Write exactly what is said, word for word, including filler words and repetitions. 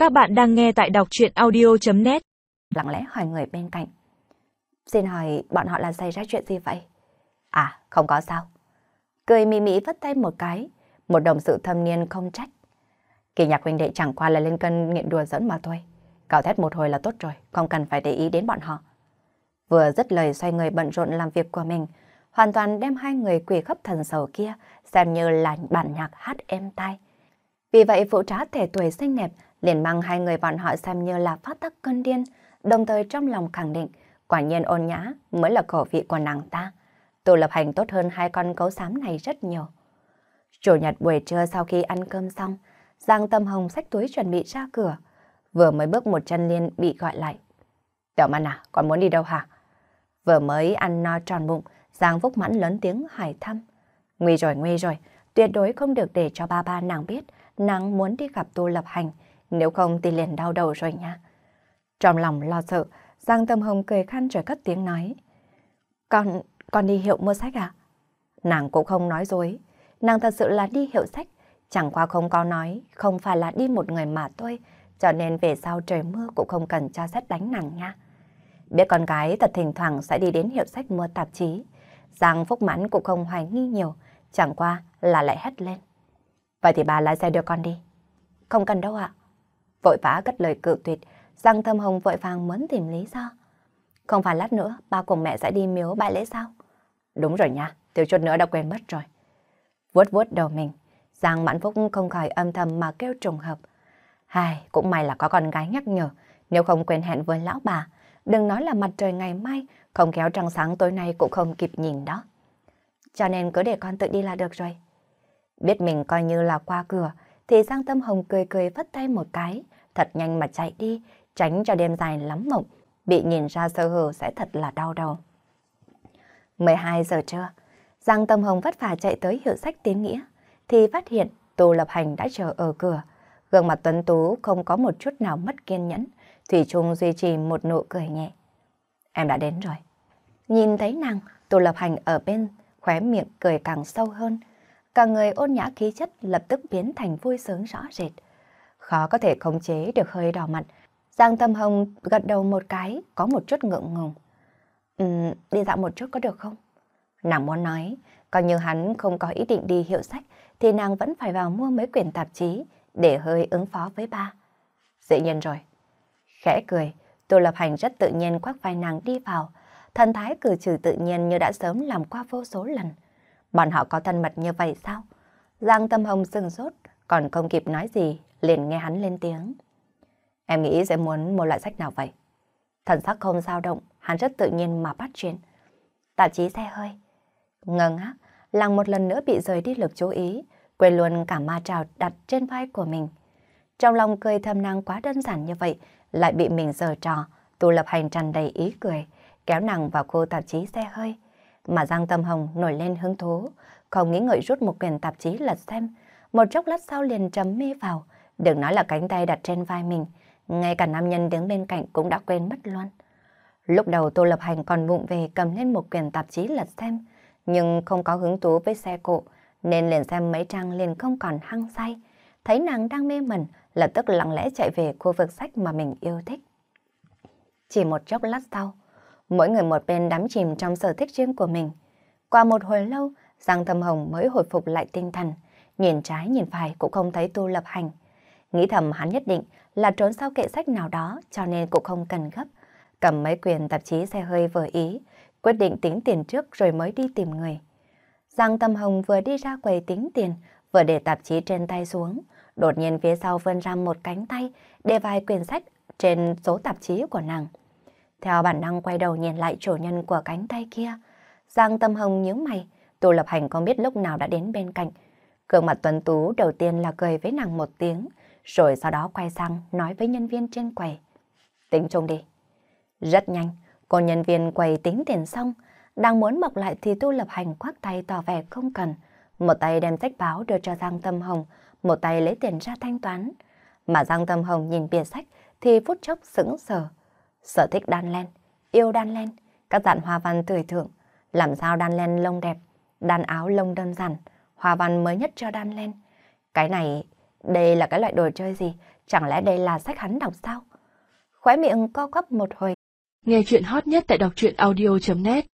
Các bạn đang nghe tại đọc truyện audio chấm net. Lặng lẽ hỏi người bên cạnh. Xin hỏi bọn họ là xảy ra chuyện gì vậy? À, không có sao. Cười mị mị vất tay một cái, một đồng sự thâm niên không trách. Kỳ Nhạc huynh đệ chẳng qua là lên cân nghiện đùa giỡn mà thôi. Cào thét một hồi là tốt rồi, không cần phải để ý đến bọn họ. Vừa dứt lời xoay người bận rộn làm việc của mình, hoàn toàn đem hai người quỷ khắp thần sầu kia xem như là bản nhạc hát êm tai. Vì vậy phụ trá thể tuổi xinh đẹp liền mang hai người bọn họ xem như là phát tác cơn điên, đồng thời trong lòng khẳng định quả nhiên Ôn Nhã mới là khẩu vị của nàng ta. Tô Lập Hành tốt hơn hai con gấu xám này rất nhiều. Chủ nhật buổi trưa sau khi ăn cơm xong, Giang Tâm Hồng xách túi chuẩn bị ra cửa. Vừa mới bước một chân liền bị gọi lại. Tiểu Măn à, con muốn đi đâu hả? Vừa mới ăn no tròn bụng, Giang Phúc Mãn lớn tiếng hỏi thăm. Nguy rồi, nguy rồi, tuyệt đối không được để cho ba ba nàng biết nàng muốn đi gặp Tô Lập Hành, nếu không thì liền đau đầu rồi nha. Trong lòng lo sợ, Giang Tâm Hồng cười khăn rồi cất tiếng nói. Con, con đi hiệu mua sách à? Nàng cũng không nói dối, nàng thật sự là đi hiệu sách, chẳng qua không có nói, không phải là đi một người mà thôi, cho nên về sau trời mưa cũng không cần cho xét đánh nàng nha. Biết con gái thật thỉnh thoảng sẽ đi đến hiệu sách mua tạp chí, Giang Phúc Mãn cũng không hoài nghi nhiều, chẳng qua là lại hét lên. Vậy thì bà lái xe đưa con đi. Không cần đâu ạ. Vội vã cất lời cự tuyệt, Giang Tâm Hồng vội vàng muốn tìm lý do. Không phải lát nữa ba cùng mẹ sẽ đi miếu bãi lễ sao? Đúng rồi nha, thiếu chút nữa đã quên mất rồi. Vuốt vuốt đầu mình, Giang Mãn Phúc không khỏi âm thầm mà kêu trùng hợp. Hai, cũng may là có con gái nhắc nhở, nếu không quên hẹn với lão bà, đừng nói là mặt trời ngày mai, không kéo trăng sáng tối nay cũng không kịp nhìn đó. Cho nên cứ để con tự đi là được rồi. Biết mình coi như là qua cửa, thì Giang Tâm Hồng cười cười vất tay một cái, thật nhanh mà chạy đi, tránh cho đêm dài lắm mộng, bị nhìn ra sơ hở sẽ thật là đau đầu. mười hai giờ trưa, Giang Tâm Hồng vất vả chạy tới hiệu sách Tiến Nghĩa, thì phát hiện Tô Lập Hành đã chờ ở cửa. Gương mặt tuấn tú không có một chút nào mất kiên nhẫn, thủy chung duy trì một nụ cười nhẹ. Em đã đến rồi. Nhìn thấy nàng, Tô Lập Hành ở bên, khóe miệng cười càng sâu hơn. Cả người ôn nhã khí chất lập tức biến thành vui sướng rõ rệt. Khó có thể khống chế được hơi đỏ mặt. Giang Tâm Hồng gật đầu một cái, có một chút ngượng ngùng. Ừm, đi dạo một chút có được không? Nàng muốn nói, coi như hắn không có ý định đi hiệu sách, thì nàng vẫn phải vào mua mấy quyển tạp chí để hơi ứng phó với ba. Dĩ nhiên rồi. Khẽ cười, Tô Lập Hành rất tự nhiên khoác vai nàng đi vào. Thần thái cử chỉ tự nhiên như đã sớm làm qua vô số lần. Bọn họ có thân mật như vậy sao? Giang Tâm Hồng sừng sốt, còn không kịp nói gì, liền nghe hắn lên tiếng. Em nghĩ sẽ muốn mua loại sách nào vậy? Thần sắc không dao động, hắn rất tự nhiên mà bắt chuyện. Tạp chí xe hơi. Ngơ ngác, làng một lần nữa bị rời đi lực chú ý, quên luôn cả ma trào đặt trên vai của mình. Trong lòng cười thầm nàng quá đơn giản như vậy, lại bị mình giở trò, Tô Lập Hành tràn đầy ý cười, kéo nàng vào khu tạp chí xe hơi. Mà Giang Tâm Hồng nổi lên hứng thú, không nghĩ ngợi rút một quyển tạp chí lật xem, một chốc lát sau liền trầm mê vào, đừng nói là cánh tay đặt trên vai mình, ngay cả nam nhân đứng bên cạnh cũng đã quên mất luôn. Lúc đầu Tô Lập Hành còn vụng về cầm lên một quyển tạp chí lật xem, nhưng không có hứng thú với xe cộ, nên liền xem mấy trang liền không còn hăng say. Thấy nàng đang mê mẩn, lập tức lặng lẽ chạy về khu vực sách mà mình yêu thích. Chỉ một chốc lát sau, mỗi người một bên đắm chìm trong sở thích riêng của mình. Qua một hồi lâu, Giang Tâm Hồng mới hồi phục lại tinh thần, nhìn trái nhìn phải cũng không thấy Tô Lập Hành. Nghĩ thầm hắn nhất định là trốn sau kệ sách nào đó, cho nên cũng không cần gấp. Cầm mấy quyển tạp chí xe hơi vừa ý, quyết định tính tiền trước rồi mới đi tìm người. Giang Tâm Hồng vừa đi ra quầy tính tiền, vừa để tạp chí trên tay xuống, đột nhiên phía sau vươn ra một cánh tay, để vài quyển sách trên số tạp chí của nàng. Theo bản năng quay đầu nhìn lại chủ nhân của cánh tay kia, Giang Tâm Hồng nhíu mày, Tô Lập Hành không biết lúc nào đã đến bên cạnh. Gương mặt tuấn tú đầu tiên là cười với nàng một tiếng, rồi sau đó quay sang nói với nhân viên trên quầy. Tính chung đi. Rất nhanh, cô nhân viên quầy tính tiền xong, đang muốn bọc lại thì Tô Lập Hành khoác tay tỏ vẻ không cần. Một tay đem sách báo đưa cho Giang Tâm Hồng, một tay lấy tiền ra thanh toán. Mà Giang Tâm Hồng nhìn bìa sách thì phút chốc sững sờ. Sở thích đan len, yêu đan len, các dạng hoa văn tươi thượng, làm sao đan len lông đẹp, đan áo lông đơn giản, hoa văn mới nhất cho đan len. Cái này Đây là cái loại đồ chơi gì? Chẳng lẽ đây là sách hắn đọc sao? Khóe miệng co quắp một hồi. Nghe chuyện hot nhất tại đọc truyện audio chấm net